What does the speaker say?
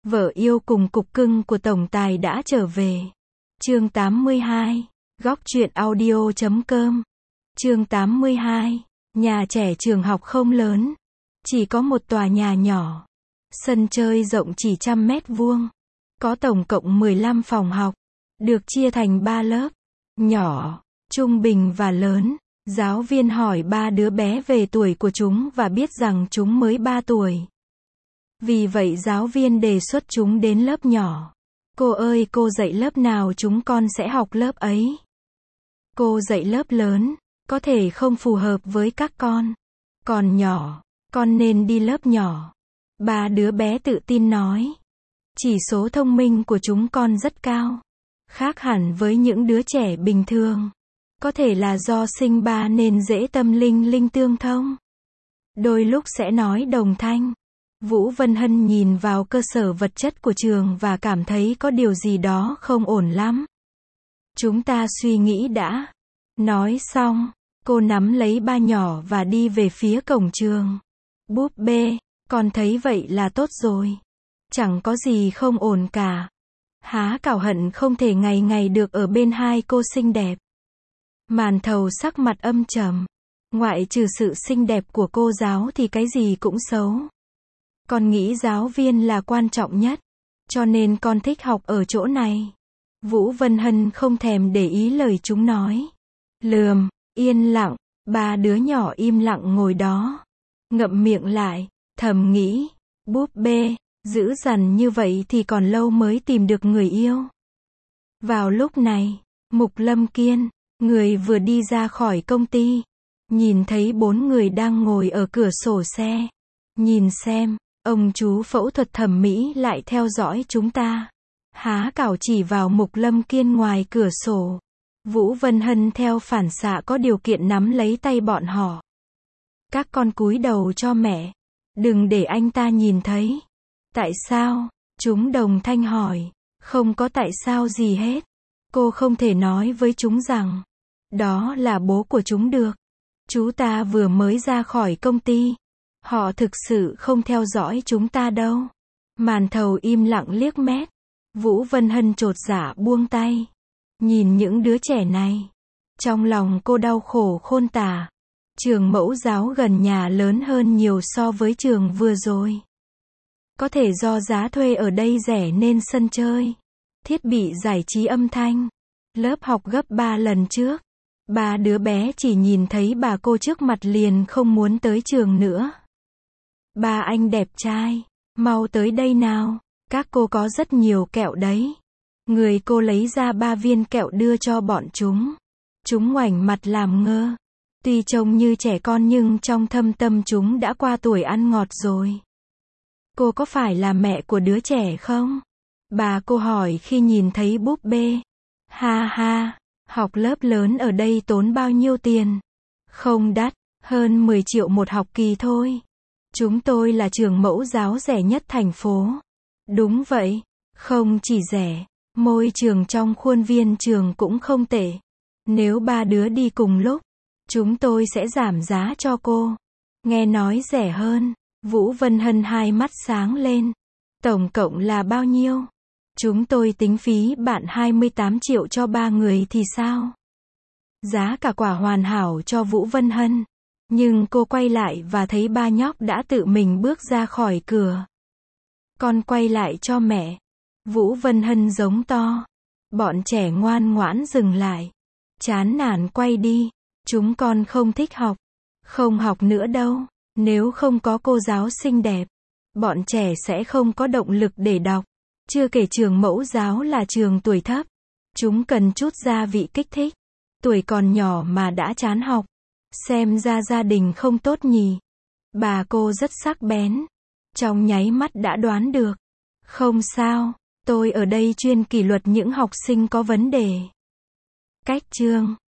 Vợ yêu cùng cục cưng của tổng tài đã trở về. Chương 82. Góc truyện audio.com. Chương 82. Nhà trẻ trường học không lớn, chỉ có một tòa nhà nhỏ. Sân chơi rộng chỉ 100 m². Có tổng cộng 15 phòng học, được chia thành 3 lớp, nhỏ, trung bình và lớn. Giáo viên hỏi 3 đứa bé về tuổi của chúng và biết rằng chúng mới 3 tuổi. Vì vậy giáo viên đề xuất chúng đến lớp nhỏ. Cô ơi, cô dạy lớp nào chúng con sẽ học lớp ấy. Cô dạy lớp lớn, có thể không phù hợp với các con. Còn nhỏ, con nên đi lớp nhỏ. 3 đứa bé tự tin nói. Chỉ số thông minh của chúng con rất cao, khác hẳn với những đứa trẻ bình thường. Có thể là do sinh ba nên dễ tâm linh tương thông. Đôi lúc sẽ nói đồng thanh. Vũ Vân Hân nhìn vào cơ sở vật chất của trường và cảm thấy có điều gì đó không ổn lắm. Chúng ta suy nghĩ đã. Nói xong, cô nắm lấy ba nhỏ và đi về phía cổng trường. Búp bê, con thấy vậy là tốt rồi. Chẳng có gì không ổn cả. Há Cảo hận không thể ngày ngày được ở bên hai cô xinh đẹp. Màn Thầu sắc mặt âm trầm. Ngoại trừ sự xinh đẹp của cô giáo thì cái gì cũng xấu. Con nghĩ giáo viên là quan trọng nhất, cho nên con thích học ở chỗ này. Vũ Vân Hân không thèm để ý lời chúng nói. Lườm, yên lặng, 3 đứa nhỏ im lặng ngồi đó. Ngậm miệng lại, thầm nghĩ, búp bê, dữ dằn như vậy thì còn lâu mới tìm được người yêu. Vào lúc này, Mục Lâm Kiên, người vừa đi ra khỏi công ty, nhìn thấy 4 người đang ngồi ở cửa sổ xe. Nhìn xem, ông chú phẫu thuật thẩm mỹ lại theo dõi chúng ta. Há Cảo chỉ vào Mục Lâm Kiên ngoài cửa sổ. Vũ Vân Hân theo phản xạ có điều kiện nắm lấy tay bọn họ. Các con cúi đầu cho mẹ. Đừng để anh ta nhìn thấy. Tại sao? Chúng đồng thanh hỏi. Không có tại sao gì hết. Cô không thể nói với chúng rằng đó là bố của chúng được. Chú ta vừa mới ra khỏi công ty. Họ thực sự không theo dõi chúng ta đâu. Màn Thầu im lặng liếc mét. Vũ Vân Hân chột dạ buông tay. Nhìn những đứa trẻ này, trong lòng cô đau khổ khôn tả. Trường mẫu giáo gần nhà lớn hơn nhiều so với trường vừa rồi. Có thể do giá thuê ở đây rẻ nên sân chơi, thiết bị giải trí âm thanh, lớp học gấp 3 lần trước. 3 đứa bé chỉ nhìn thấy bà cô trước mặt liền không muốn tới trường nữa. Ba anh đẹp trai, mau tới đây nào, các cô có rất nhiều kẹo đấy. Người cô lấy ra 3 viên kẹo đưa cho bọn chúng. Chúng ngoảnh mặt làm ngơ. Tuy trông như trẻ con nhưng trong thâm tâm chúng đã qua tuổi ăn ngọt rồi. Cô có phải là mẹ của đứa trẻ không? Bà cô hỏi khi nhìn thấy búp bê. Ha ha, học lớp lớn ở đây tốn bao nhiêu tiền? Không đắt, hơn 10 triệu một học kỳ thôi. Chúng tôi là trường mẫu giáo rẻ nhất thành phố. Đúng vậy, không chỉ rẻ, môi trường trong khuôn viên trường cũng không tệ. Nếu 3 đứa đi cùng lúc, chúng tôi sẽ giảm giá cho cô. Nghe nói rẻ hơn. Vũ Vân Hân hai mắt sáng lên. Tổng cộng là bao nhiêu? Chúng tôi tính phí bạn 28 triệu cho 3 người thì sao? Giá cả quả hoàn hảo cho Vũ Vân Hân. Nhưng cô quay lại và thấy 3 nhóc đã tự mình bước ra khỏi cửa. Con quay lại cho mẹ. Vũ Vân Hân giống to. Bọn trẻ ngoan ngoãn dừng lại. Chán nản quay đi. Chúng con không thích học. Không học nữa đâu. Nếu không có cô giáo xinh đẹp, bọn trẻ sẽ không có động lực để đọc. Chưa kể trường mẫu giáo là trường tuổi thấp. Chúng cần chút gia vị kích thích. Tuổi còn nhỏ mà đã chán học. Xem ra gia đình không tốt nhỉ. Bà cô rất sắc bén. Trong nháy mắt đã đoán được. Không sao, tôi ở đây chuyên kỷ luật những học sinh có vấn đề. Cách chương